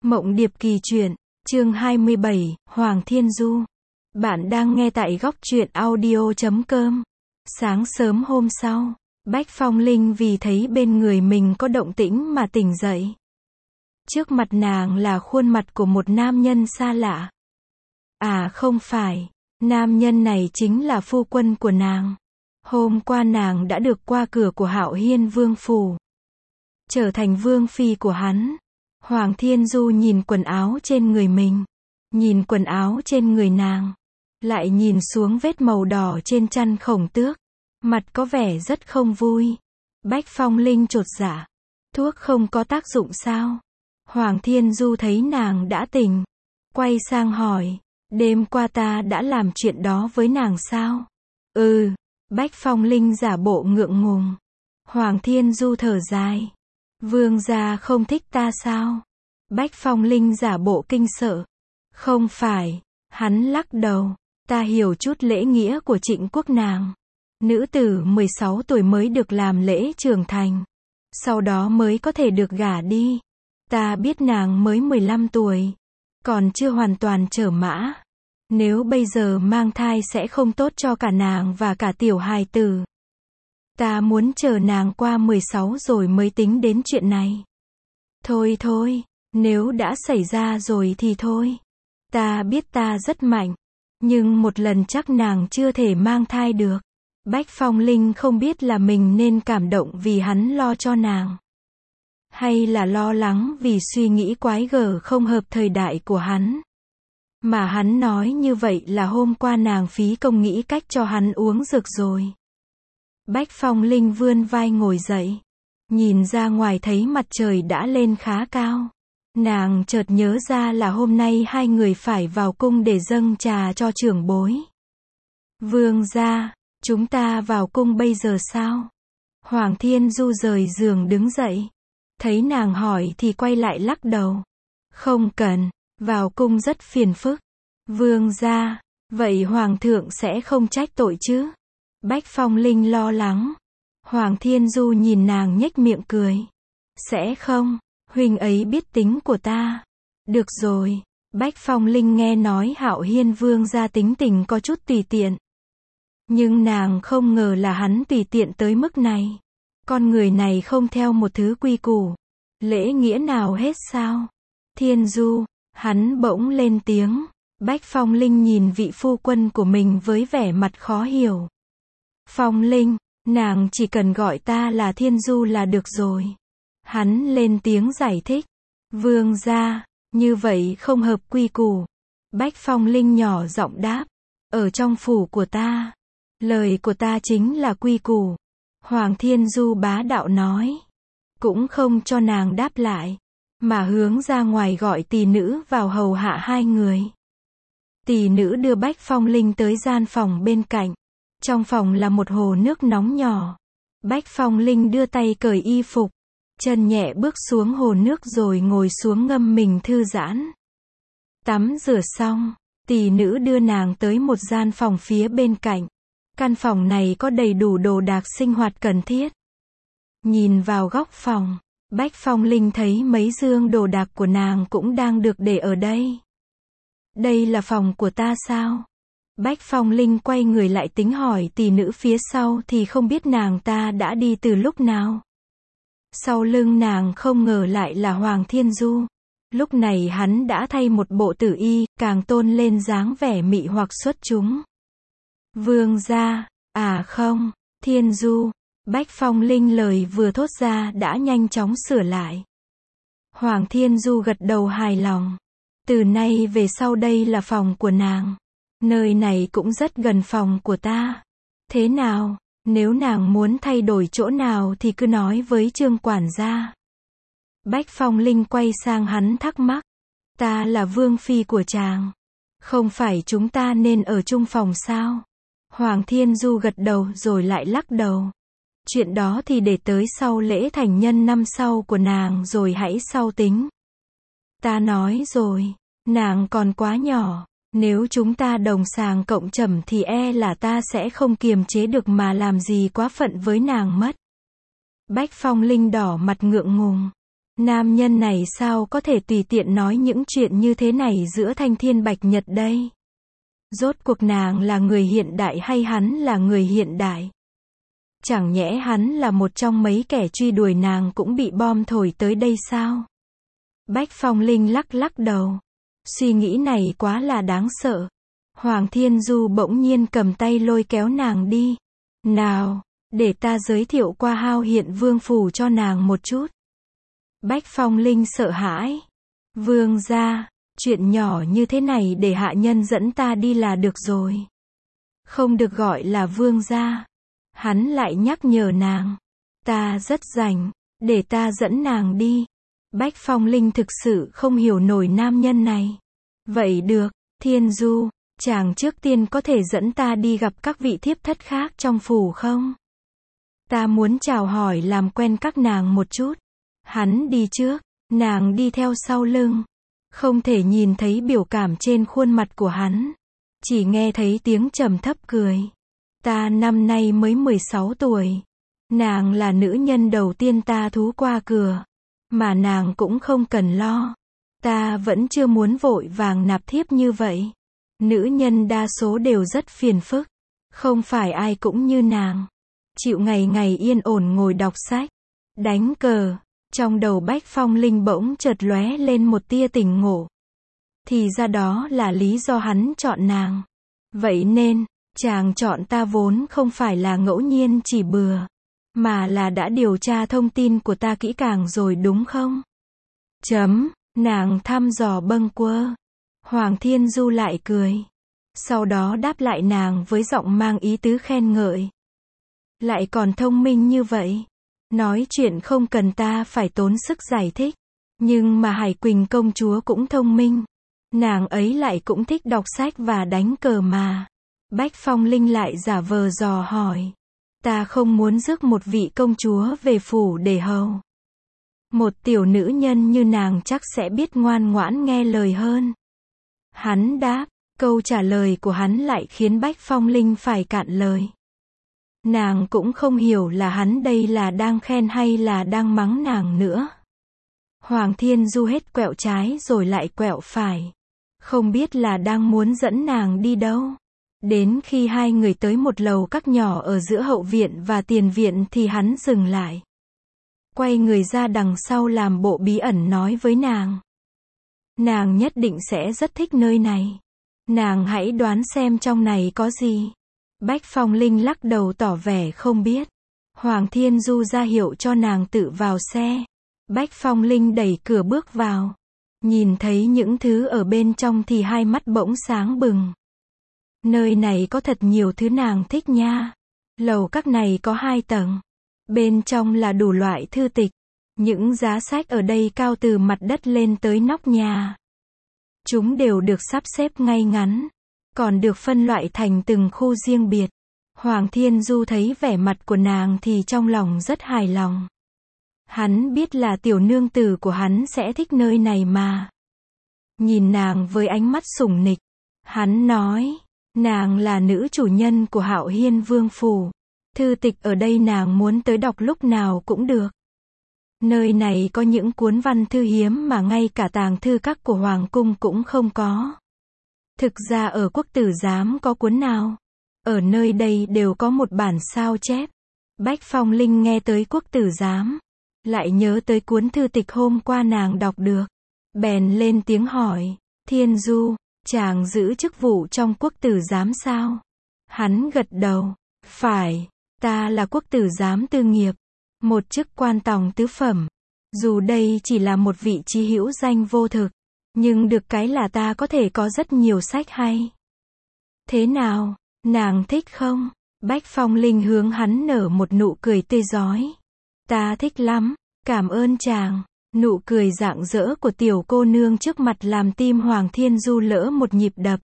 Mộng Điệp Kỳ Truyện, chương 27, Hoàng Thiên Du. Bạn đang nghe tại góc truyện audio.com. Sáng sớm hôm sau, Bách Phong Linh vì thấy bên người mình có động tĩnh mà tỉnh dậy. Trước mặt nàng là khuôn mặt của một nam nhân xa lạ. À không phải, nam nhân này chính là phu quân của nàng. Hôm qua nàng đã được qua cửa của Hạo Hiên Vương phủ, trở thành vương phi của hắn. Hoàng Thiên Du nhìn quần áo trên người mình, nhìn quần áo trên người nàng, lại nhìn xuống vết màu đỏ trên chăn khổng tước, mặt có vẻ rất không vui. Bách Phong Linh chột dạ, thuốc không có tác dụng sao? Hoàng Thiên Du thấy nàng đã tỉnh, quay sang hỏi, đêm qua ta đã làm chuyện đó với nàng sao? Ừ, Bách Phong Linh giả bộ ngượng ngùng. Hoàng Thiên Du thở dài, vương gia không thích ta sao? Bách Phong Linh giả bộ kinh sợ. Không phải, hắn lắc đầu, ta hiểu chút lễ nghĩa của Trịnh quốc nàng. Nữ tử 16 tuổi mới được làm lễ trưởng thành, sau đó mới có thể được gả đi. Ta biết nàng mới 15 tuổi, còn chưa hoàn toàn trở mã. Nếu bây giờ mang thai sẽ không tốt cho cả nàng và cả tiểu hài tử. Ta muốn chờ nàng qua 16 rồi mới tính đến chuyện này. Thôi thôi, nếu đã xảy ra rồi thì thôi. Ta biết ta rất mạnh, nhưng một lần chắc nàng chưa thể mang thai được. Bách Phong Linh không biết là mình nên cảm động vì hắn lo cho nàng, hay là lo lắng vì suy nghĩ quái gở không hợp thời đại của hắn. Mà hắn nói như vậy là hôm qua nàng phí công nghĩ cách cho hắn uống dược rồi. Bách Phong Linh vươn vai ngồi dậy, nhìn ra ngoài thấy mặt trời đã lên khá cao. Nàng chợt nhớ ra là hôm nay hai người phải vào cung để dâng trà cho trưởng bối. Vương gia, chúng ta vào cung bây giờ sao? Hoàng Thiên Du rời giường đứng dậy. Thấy nàng hỏi thì quay lại lắc đầu. Không cần, vào cung rất phiền phức. Vương gia, vậy Hoàng thượng sẽ không trách tội chứ? Bách Phong Linh lo lắng. Hoàng Thiên Du nhìn nàng nhếch miệng cười. Sẽ không, huynh ấy biết tính của ta. Được rồi, Bách Phong Linh nghe nói Hạo Hiên Vương gia tính tình có chút tùy tiện. Nhưng nàng không ngờ là hắn tùy tiện tới mức này. Con người này không theo một thứ quy củ, lễ nghĩa nào hết sao? Thiên Du, hắn bỗng lên tiếng. Bách Phong Linh nhìn vị phu quân của mình với vẻ mặt khó hiểu. Phong Linh, nàng chỉ cần gọi ta là Thiên Du là được rồi. Hắn lên tiếng giải thích. Vương gia, như vậy không hợp quy củ. Bách Phong Linh nhỏ giọng đáp. Ở trong phủ của ta, lời của ta chính là quy củ. Hoàng Thiên Du bá đạo nói. Cũng không cho nàng đáp lại, mà hướng ra ngoài gọi tỳ nữ vào hầu hạ hai người. Tỳ nữ đưa Bách Phong Linh tới gian phòng bên cạnh. Trong phòng là một hồ nước nóng nhỏ. Bách Phong Linh đưa tay cởi y phục, chân nhẹ bước xuống hồ nước rồi ngồi xuống ngâm mình thư giãn. Tắm rửa xong, tỳ nữ đưa nàng tới một gian phòng phía bên cạnh. Căn phòng này có đầy đủ đồ đạc sinh hoạt cần thiết. Nhìn vào góc phòng, Bách Phong Linh thấy mấy dương đồ đạc của nàng cũng đang được để ở đây. Đây là phòng của ta sao? Bách Phong Linh quay người lại tính hỏi tỳ nữ phía sau thì không biết nàng ta đã đi từ lúc nào. Sau lưng nàng không ngờ lại là Hoàng Thiên Du. Lúc này hắn đã thay một bộ tử y, càng tôn lên dáng vẻ mị hoặc xuất chúng. Vương gia, à không, Thiên Du. Bách Phong Linh lời vừa thốt ra đã nhanh chóng sửa lại. Hoàng Thiên Du gật đầu hài lòng. Từ nay về sau đây là phòng của nàng. Nơi này cũng rất gần phòng của ta. Thế nào, nếu nàng muốn thay đổi chỗ nào thì cứ nói với Trương quản gia. Bách Phong Linh quay sang hắn thắc mắc. Ta là vương phi của chàng, không phải chúng ta nên ở chung phòng sao? Hoàng Thiên Du gật đầu rồi lại lắc đầu. Chuyện đó thì để tới sau lễ thành nhân năm sau của nàng rồi hãy sau tính. Ta nói rồi, nàng còn quá nhỏ. Nếu chúng ta đồng sàng cộng trầm thì e là ta sẽ không kiềm chế được mà làm gì quá phận với nàng mất. Bách Phong Linh đỏ mặt ngượng ngùng. Nam nhân này sao có thể tùy tiện nói những chuyện như thế này giữa thanh thiên bạch nhật đây? Rốt cuộc nàng là người hiện đại hay hắn là người hiện đại? Chẳng nhẽ hắn là một trong mấy kẻ truy đuổi nàng cũng bị bom thổi tới đây sao? Bách Phong Linh lắc lắc đầu. Suy nghĩ này quá là đáng sợ. Hoàng Thiên Du bỗng nhiên cầm tay lôi kéo nàng đi. Nào, để ta giới thiệu qua Hao Hiện Vương phủ cho nàng một chút. Bách Phong Linh sợ hãi. Vương gia, chuyện nhỏ như thế này để hạ nhân dẫn ta đi là được rồi. Không được gọi là vương gia. Hắn lại nhắc nhở nàng. Ta rất rảnh, để ta dẫn nàng đi. Bách Phong Linh thực sự không hiểu nổi nam nhân này. Vậy được, Thiên Du, chàng trước tiên có thể dẫn ta đi gặp các vị thiếp thất khác trong phủ không? Ta muốn chào hỏi làm quen các nàng một chút. Hắn đi trước, nàng đi theo sau lưng. Không thể nhìn thấy biểu cảm trên khuôn mặt của hắn. Chỉ nghe thấy tiếng trầm thấp cười. Ta năm nay mới 16 tuổi. Nàng là nữ nhân đầu tiên ta thú qua cửa. Mà nàng cũng không cần lo. Ta vẫn chưa muốn vội vàng nạp thiếp như vậy. Nữ nhân đa số đều rất phiền phức. Không phải ai cũng như nàng. Chịu ngày ngày yên ổn ngồi đọc sách, đánh cờ. Trong đầu Bách Phong Linh bỗng chợt lóe lên một tia tỉnh ngộ. Thì ra đó là lý do hắn chọn nàng. Vậy nên, chàng chọn ta vốn không phải là ngẫu nhiên chỉ bừa. Mà là đã điều tra thông tin của ta kỹ càng rồi đúng không? Nàng thăm dò bâng quơ. Hoàng Thiên Du lại cười. Sau đó đáp lại nàng với giọng mang ý tứ khen ngợi. Lại còn thông minh như vậy. Nói chuyện không cần ta phải tốn sức giải thích. Nhưng mà Hải Quỳnh công chúa cũng thông minh. Nàng ấy lại cũng thích đọc sách và đánh cờ mà. Bách Phong Linh lại giả vờ dò hỏi. Ta không muốn rước một vị công chúa về phủ để hầu. Một tiểu nữ nhân như nàng chắc sẽ biết ngoan ngoãn nghe lời hơn. Hắn đáp, câu trả lời của hắn lại khiến Bách Phong Linh phải cạn lời. Nàng cũng không hiểu là hắn đây là đang khen hay là đang mắng nàng nữa. Hoàng Thiên Du hết quẹo trái rồi lại quẹo phải. Không biết là đang muốn dẫn nàng đi đâu. Đến khi hai người tới một lầu các nhỏ ở giữa hậu viện và tiền viện thì hắn dừng lại. Quay người ra đằng sau làm bộ bí ẩn nói với nàng. Nàng nhất định sẽ rất thích nơi này. Nàng hãy đoán xem trong này có gì. Bách Phong Linh lắc đầu tỏ vẻ không biết. Hoàng Thiên Du ra hiệu cho nàng tự vào xe. Bách Phong Linh đẩy cửa bước vào. Nhìn thấy những thứ ở bên trong thì hai mắt bỗng sáng bừng. Nơi này có thật nhiều thứ nàng thích nha. Lầu các này có 2 tầng. Bên trong là đủ loại thư tịch. Những giá sách ở đây cao từ mặt đất lên tới nóc nhà. Chúng đều được sắp xếp ngay ngắn. Còn được phân loại thành từng khu riêng biệt. Hoàng Thiên Du thấy vẻ mặt của nàng thì trong lòng rất hài lòng. Hắn biết là tiểu nương tử của hắn sẽ thích nơi này mà. Nhìn nàng với ánh mắt sủng nịch. Hắn nói, nàng là nữ chủ nhân của Hạo Hiên Vương phủ. Thư tịch ở đây nàng muốn tới đọc lúc nào cũng được. Nơi này có những cuốn văn thư hiếm mà ngay cả tàng thư các của Hoàng cung cũng không có. Thực ra ở Quốc Tử Giám có cuốn nào? Ở nơi đây đều có một bản sao chép. Bách Phong Linh nghe tới Quốc Tử Giám. Lại nhớ tới cuốn thư tịch hôm qua nàng đọc được. Bèn lên tiếng hỏi. Thiên Du, chàng giữ chức vụ trong Quốc Tử Giám sao? Hắn gật đầu. Phải, ta là Quốc Tử Giám tư nghiệp. Một chức quan tòng tứ phẩm. Dù đây chỉ là một vị trí hữu danh vô thực. Nhưng được cái là ta có thể có rất nhiều sách hay. Thế nào, nàng thích không? Bách Phong Linh hướng hắn nở một nụ cười tươi rói. Ta thích lắm, cảm ơn chàng. Nụ cười rạng rỡ của tiểu cô nương trước mặt làm tim Hoàng Thiên Du lỡ một nhịp đập.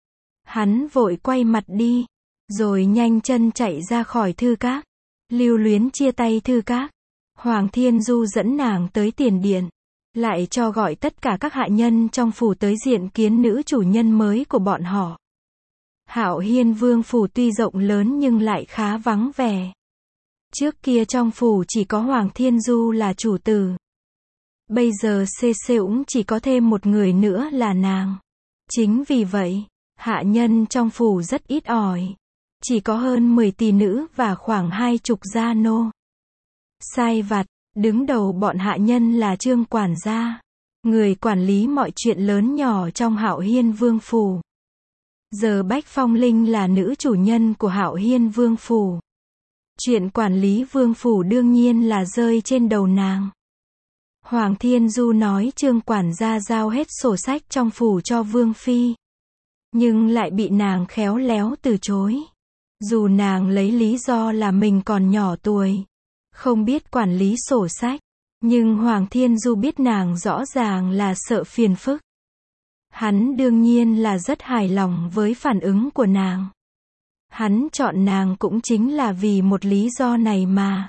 Hắn vội quay mặt đi, rồi nhanh chân chạy ra khỏi thư các. Lưu luyến chia tay thư các. Hoàng Thiên Du dẫn nàng tới tiền điện. Lại cho gọi tất cả các hạ nhân trong phủ tới diện kiến nữ chủ nhân mới của bọn họ. Hạo Hiên Vương phủ tuy rộng lớn nhưng lại khá vắng vẻ. Trước kia trong phủ chỉ có Hoàng Thiên Du là chủ tử. Bây giờ cũng chỉ có thêm một người nữa là nàng. Chính vì vậy, hạ nhân trong phủ rất ít ỏi. Chỉ có hơn 10 tỷ nữ và khoảng 20 gia nô. Sai vặt, đứng đầu bọn hạ nhân là Trương quản gia, người quản lý mọi chuyện lớn nhỏ trong Hạo Hiên Vương phủ. Giờ Bách Phong Linh là nữ chủ nhân của Hạo Hiên Vương phủ. Chuyện quản lý vương phủ đương nhiên là rơi trên đầu nàng. Hoàng Thiên Du nói Trương quản gia giao hết sổ sách trong phủ cho Vương Phi. Nhưng lại bị nàng khéo léo từ chối. Dù nàng lấy lý do là mình còn nhỏ tuổi, không biết quản lý sổ sách. Nhưng Hoàng Thiên Du biết nàng rõ ràng là sợ phiền phức. Hắn đương nhiên là rất hài lòng với phản ứng của nàng. Hắn chọn nàng cũng chính là vì một lý do này mà.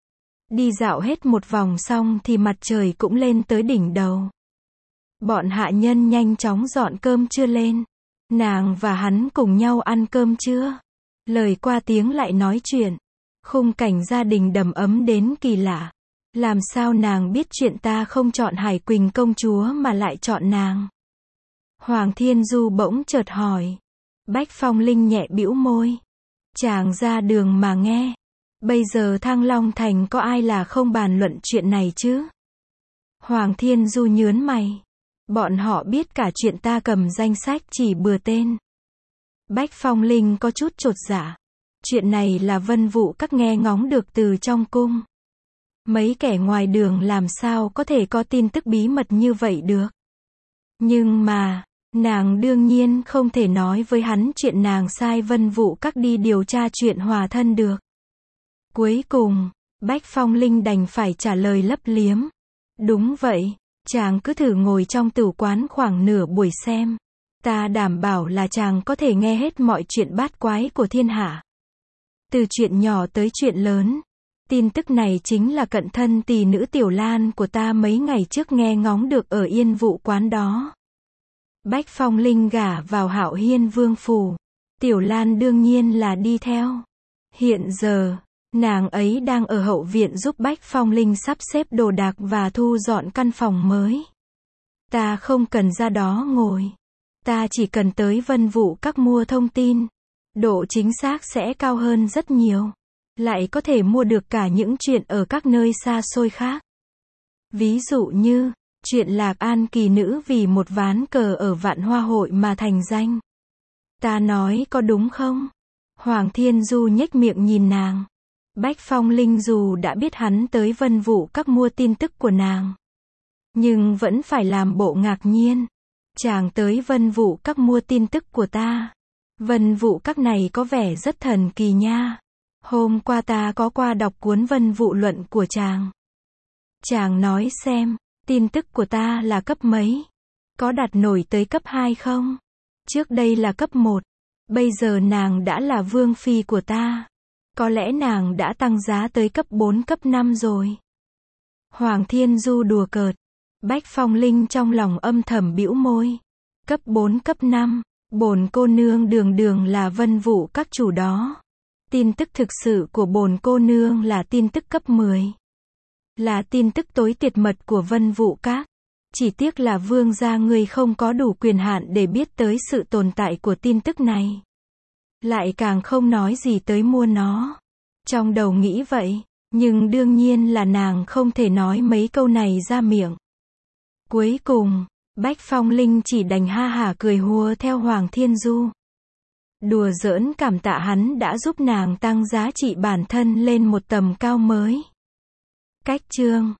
Đi dạo hết một vòng xong thì mặt trời cũng lên tới đỉnh đầu. Bọn hạ nhân nhanh chóng dọn cơm trưa lên. Nàng và hắn cùng nhau ăn cơm trưa. Lời qua tiếng lại nói chuyện. Khung cảnh gia đình đầm ấm đến kỳ lạ. Làm sao nàng biết chuyện ta không chọn Hải Quỳnh công chúa mà lại chọn nàng? Hoàng Thiên Du bỗng chợt hỏi. Bách Phong Linh nhẹ bĩu môi. Chàng ra đường mà nghe. Bây giờ Thăng Long Thành có ai là không bàn luận chuyện này chứ? Hoàng Thiên Du nhớn mày. Bọn họ biết cả chuyện ta cầm danh sách chỉ bừa tên. Bách Phong Linh có chút chột dạ. Chuyện này là Vân Vũ Các nghe ngóng được từ trong cung. Mấy kẻ ngoài đường làm sao có thể có tin tức bí mật như vậy được. Nhưng mà, nàng đương nhiên không thể nói với hắn chuyện nàng sai Vân Vũ Các đi điều tra chuyện hòa thân được. Cuối cùng, Bách Phong Linh đành phải trả lời lấp liếm. Đúng vậy, chàng cứ thử ngồi trong tử quán khoảng nửa buổi xem. Ta đảm bảo là chàng có thể nghe hết mọi chuyện bát quái của thiên hạ. Từ chuyện nhỏ tới chuyện lớn. Tin tức này chính là cận thân tỷ nữ Tiểu Lan của ta mấy ngày trước nghe ngóng được ở Yên Vũ quán đó. Bách Phong Linh gả vào Hạo Hiên Vương phủ. Tiểu Lan đương nhiên là đi theo. Hiện giờ, nàng ấy đang ở hậu viện giúp Bách Phong Linh sắp xếp đồ đạc và thu dọn căn phòng mới. Ta không cần ra đó ngồi. Ta chỉ cần tới Vân Vũ Các mua thông tin. Độ chính xác sẽ cao hơn rất nhiều. Lại có thể mua được cả những chuyện ở các nơi xa xôi khác. Ví dụ như, chuyện Lạc An kỳ nữ vì một ván cờ ở Vạn Hoa hội mà thành danh. Ta nói có đúng không? Hoàng Thiên Du nhếch miệng nhìn nàng. Bách Phong Linh dù đã biết hắn tới Vân Vũ Các mua tin tức của nàng, nhưng vẫn phải làm bộ ngạc nhiên. Chàng tới Vân Vũ Các mua tin tức của ta. Vân Vũ Các này có vẻ rất thần kỳ nha. Hôm qua ta có qua đọc cuốn Vân Vũ luận của chàng. Chàng nói xem, tin tức của ta là cấp mấy? Có đạt nổi tới cấp 2 không? Trước đây là cấp 1. Bây giờ nàng đã là vương phi của ta. Có lẽ nàng đã tăng giá tới cấp 4 cấp 5 rồi. Hoàng Thiên Du đùa cợt. Bách Phong Linh trong lòng âm thầm bĩu môi. Cấp 4 cấp 5, bổn cô nương đường đường là Vân Vũ Các chủ đó. Tin tức thực sự của bổn cô nương là tin tức cấp 10. Là tin tức tối tuyệt mật của Vân Vũ Các. Chỉ tiếc là vương gia ngươi không có đủ quyền hạn để biết tới sự tồn tại của tin tức này. Lại càng không nói gì tới mua nó. Trong đầu nghĩ vậy, nhưng đương nhiên là nàng không thể nói mấy câu này ra miệng. Cuối cùng, Bách Phong Linh chỉ đành ha hả cười hùa theo Hoàng Thiên Du. Đùa giỡn cảm tạ hắn đã giúp nàng tăng giá trị bản thân lên một tầm cao mới. Cách chương